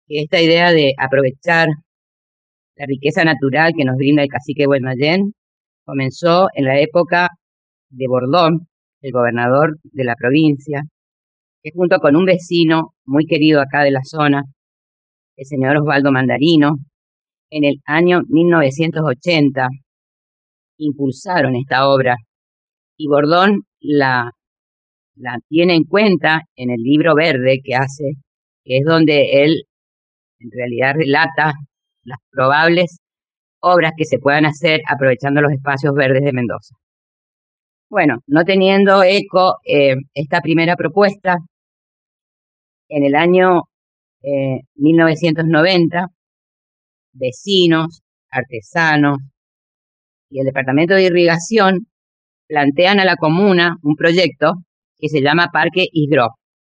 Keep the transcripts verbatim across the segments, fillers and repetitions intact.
que esta idea de aprovechar la riqueza natural que nos brinda el cacique Guaymallén comenzó en la época de Bordón, el gobernador de la provincia, que junto con un vecino muy querido acá de la zona, el señor Osvaldo Mandarino, en el año mil novecientos ochenta impulsaron esta obra y Bordón la, la tiene en cuenta en el libro verde que hace, que es donde él en realidad relata las probables obras que se puedan hacer aprovechando los espacios verdes de Mendoza. Bueno, no teniendo eco eh, esta primera propuesta, en el año eh, mil novecientos noventa, vecinos, artesanos y el Departamento de Irrigación plantean a la comuna un proyecto que se llama Parque Isgró.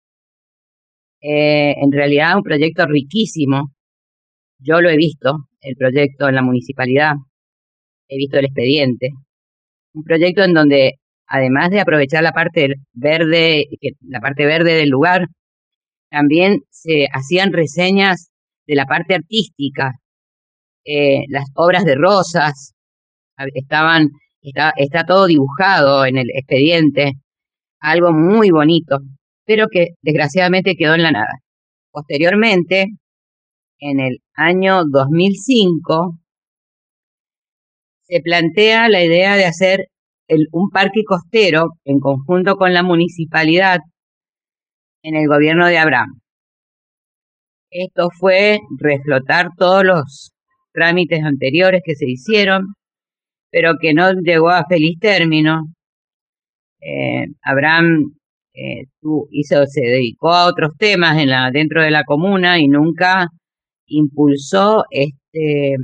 Eh, en realidad un proyecto riquísimo. Yo lo he visto, el proyecto en la municipalidad, he visto el expediente. Un proyecto en donde, además de aprovechar la parte verde, la parte verde del lugar, también se hacían reseñas de la parte artística, eh, las obras de Rosas, estaban, está, está todo dibujado en el expediente, algo muy bonito, pero que desgraciadamente quedó en la nada. Posteriormente, en el año dos mil cinco, se plantea la idea de hacer el, un parque costero en conjunto con la municipalidad en el gobierno de Abraham. Esto fue reflotar todos los trámites anteriores que se hicieron, pero que no llegó a feliz término. Eh, Abraham eh, tu, hizo, se dedicó a otros temas en la, dentro de la comuna y nunca impulsó este,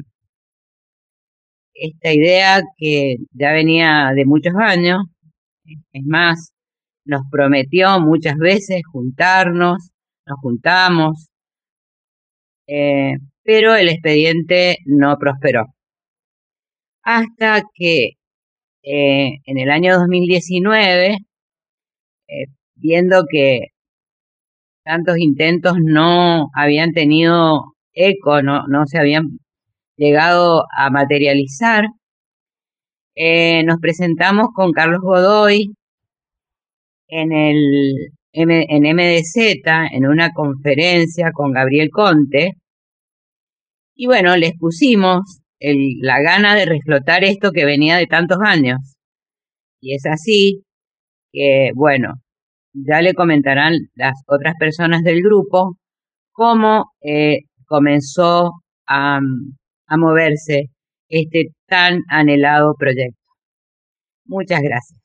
esta idea que ya venía de muchos años. Es más, nos prometió muchas veces juntarnos, nos juntamos, eh, pero el expediente no prosperó. Hasta que eh, en el año dos mil diecinueve, eh, viendo que tantos intentos no habían tenido eco, no, no se habían llegado a materializar, eh, nos presentamos con Carlos Godoy en el M, en M D Z, en una conferencia con Gabriel Conte, y bueno, les pusimos el, la gana de reflotar esto que venía de tantos años. Y es así que, bueno, ya le comentarán las otras personas del grupo cómo eh, comenzó a, a moverse este tan anhelado proyecto. Muchas gracias.